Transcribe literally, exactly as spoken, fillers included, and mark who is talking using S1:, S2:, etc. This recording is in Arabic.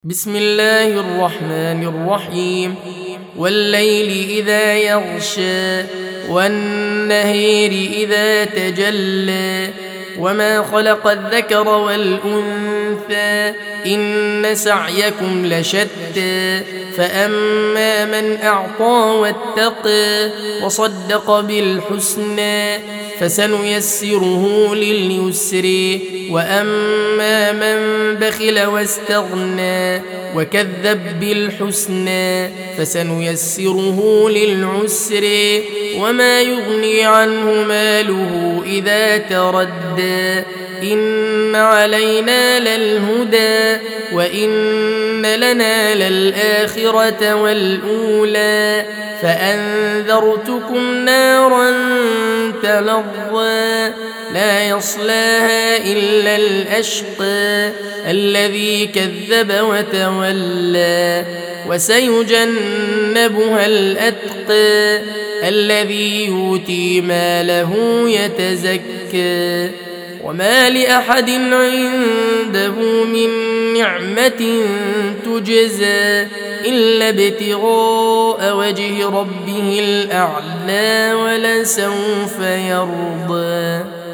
S1: بسم الله الرحمن الرحيم والليل إذا يغشى والنهار إذا تجلى وما خلق الذكر والأنثى إن سعيكم لشتى فأما من أعطى واتقى وصدق بالحسنى فسنيسره لليسر وأما من بخل واستغنى وكذب بالحسنى فسنيسره للعسر وما يغني عنه ماله إذا تردى إن علينا للهدى وإن لنا للآخرة والأولى فأنذرتكم نارا تلظى لا يصلاها إلا الأشقى الذي كذب وتولى وسيجنبها الأتقى الذي يؤتي ماله يتزكى وما لأحد عنده من نعمة تجزى إلا ابتغاء وجه ربه الأعلى ولسوف يرضى.